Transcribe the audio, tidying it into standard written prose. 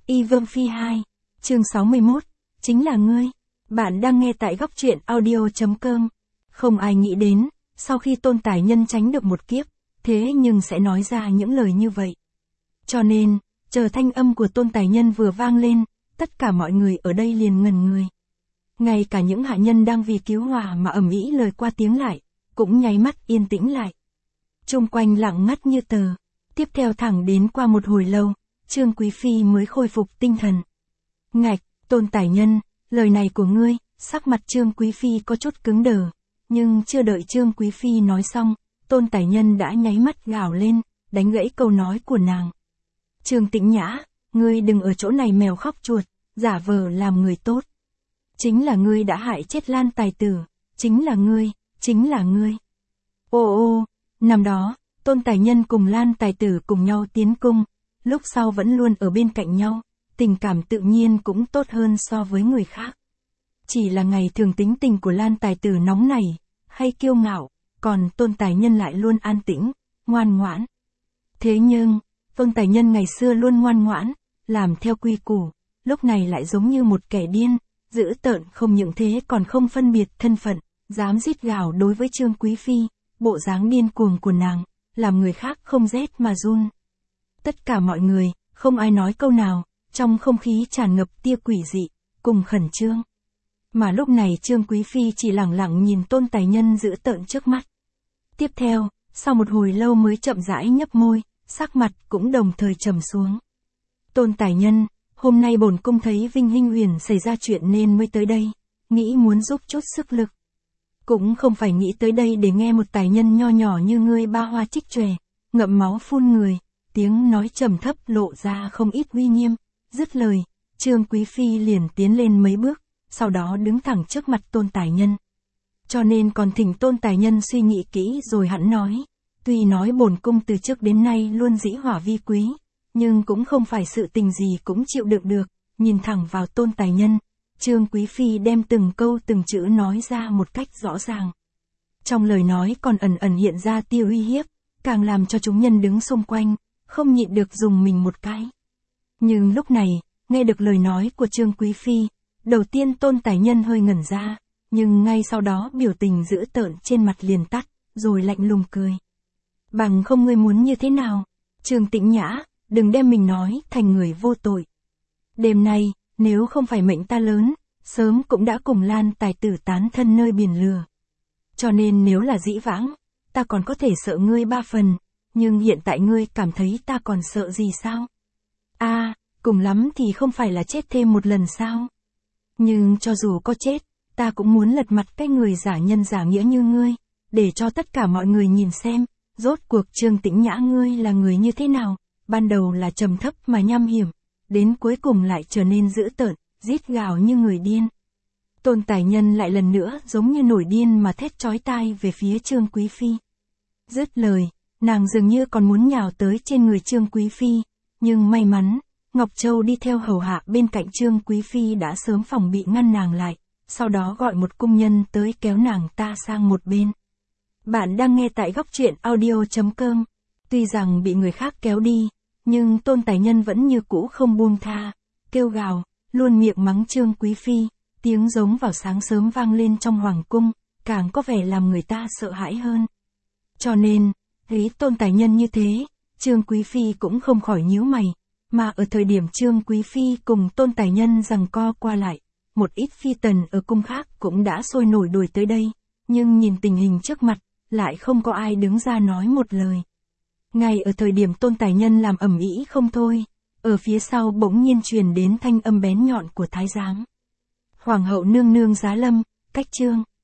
Y Vương Phi 2, chương 61, chính là ngươi. Bạn đang nghe tại góc truyện audio.com. Không ai nghĩ đến, sau khi Tôn Tài Nhân tránh được một kiếp, thế nhưng sẽ nói ra những lời như vậy. Cho nên, chờ thanh âm của Tôn Tài Nhân vừa vang lên, tất cả mọi người ở đây liền ngẩn người. Ngay cả những hạ nhân đang vì cứu hỏa mà ầm ĩ lời qua tiếng lại, cũng nháy mắt yên tĩnh lại. Chung quanh lặng ngắt như tờ. Tiếp theo thẳng đến qua một hồi lâu, Trương Quý Phi mới khôi phục tinh thần. Ngạch, Tôn Tài Nhân, lời này của ngươi, sắc mặt Trương Quý Phi có chút cứng đờ. Nhưng chưa đợi Trương Quý Phi nói xong, Tôn Tài Nhân đã nháy mắt gào lên, đánh gãy câu nói của nàng. Trương Tĩnh Nhã, ngươi đừng ở chỗ này mèo khóc chuột, giả vờ làm người tốt. Chính là ngươi đã hại chết Lan Tài Tử, chính là ngươi, chính là ngươi. Ô, năm đó, Tôn Tài Nhân cùng Lan Tài Tử cùng nhau tiến cung, lúc sau vẫn luôn ở bên cạnh nhau, tình cảm tự nhiên cũng tốt hơn so với người khác. Chỉ là ngày thường tính tình của Lan Tài Tử nóng nảy, hay kiêu ngạo, còn Tôn Tài Nhân lại luôn an tĩnh, ngoan ngoãn. Thế nhưng, Tôn Tài Nhân ngày xưa luôn ngoan ngoãn, làm theo quy củ, lúc này lại giống như một kẻ điên, dữ tợn không những thế còn không phân biệt thân phận, dám rít gào đối với Trương Quý Phi, bộ dáng điên cuồng của nàng, làm người khác không rét mà run. Tất cả mọi người, không ai nói câu nào, trong không khí tràn ngập tia quỷ dị, cùng khẩn trương. Mà lúc này Trương Quý Phi chỉ lẳng lặng nhìn Tôn Tài Nhân dữ tợn trước mắt. Tiếp theo, sau một hồi lâu mới chậm rãi nhấp môi, sắc mặt cũng đồng thời trầm xuống. Tôn Tài Nhân, hôm nay bổn cung thấy Vinh Hinh Huyền xảy ra chuyện nên mới tới đây, nghĩ muốn giúp chút sức lực. Cũng không phải nghĩ tới đây để nghe một tài nhân nho nhỏ như ngươi ba hoa trích chòe, ngậm máu phun người, tiếng nói trầm thấp lộ ra không ít uy nghiêm. Dứt lời, Trương Quý Phi liền tiến lên mấy bước, sau đó đứng thẳng trước mặt Tôn Tài Nhân. Cho nên còn thỉnh Tôn Tài Nhân suy nghĩ kỹ rồi hẳn nói, tuy nói bổn cung từ trước đến nay luôn dĩ hỏa vi quý, nhưng cũng không phải sự tình gì cũng chịu đựng được. Nhìn thẳng vào Tôn Tài Nhân, Trương Quý Phi đem từng câu từng chữ nói ra một cách rõ ràng. Trong lời nói còn ẩn ẩn hiện ra tia uy hiếp, càng làm cho chúng nhân đứng xung quanh, không nhịn được dùng mình một cái. Nhưng lúc này, nghe được lời nói của Trương Quý Phi, đầu tiên Tôn Tài Nhân hơi ngẩn ra, nhưng ngay sau đó biểu tình dữ tợn trên mặt liền tắt, rồi lạnh lùng cười. Bằng không ngươi muốn như thế nào? Trương Tĩnh Nhã, đừng đem mình nói thành người vô tội. Đêm nay, nếu không phải mệnh ta lớn, sớm cũng đã cùng Lan Tài Tử tán thân nơi biển lửa. Cho nên nếu là dĩ vãng, ta còn có thể sợ ngươi 3 phần, nhưng hiện tại ngươi cảm thấy ta còn sợ gì sao? Cùng lắm thì không phải là chết thêm một lần sao? Nhưng cho dù có chết, ta cũng muốn lật mặt cái người giả nhân giả nghĩa như ngươi, để cho tất cả mọi người nhìn xem, rốt cuộc Trương Tĩnh Nhã ngươi là người như thế nào, ban đầu là trầm thấp mà nham hiểm, đến cuối cùng lại trở nên dữ tợn, rít gào như người điên. Tôn Tài Nhân lại lần nữa giống như nổi điên mà thét chói tai về phía Trương Quý Phi. Dứt lời, nàng dường như còn muốn nhào tới trên người Trương Quý Phi, nhưng may mắn, Ngọc Châu đi theo hầu hạ bên cạnh Trương Quý Phi đã sớm phòng bị ngăn nàng lại, sau đó gọi một cung nhân tới kéo nàng ta sang một bên. Bạn đang nghe tại góc truyện audio.com. Tuy rằng bị người khác kéo đi, nhưng Tôn Tài Nhân vẫn như cũ không buông tha, kêu gào, luôn miệng mắng Trương Quý Phi, tiếng giống vào sáng sớm vang lên trong hoàng cung, càng có vẻ làm người ta sợ hãi hơn. Cho nên, thấy Tôn Tài Nhân như thế, Trương Quý Phi cũng không khỏi nhíu mày, mà ở thời điểm Trương Quý Phi cùng Tôn Tài Nhân giằng co qua lại, một ít phi tần ở cung khác cũng đã sôi nổi đuổi tới đây, nhưng nhìn tình hình trước mặt, lại không có ai đứng ra nói một lời. Ngay ở thời điểm Tôn Tài Nhân làm ầm ĩ không thôi, ở phía sau bỗng nhiên truyền đến thanh âm bén nhọn của thái giám. Hoàng hậu nương nương giá lâm, cách Trương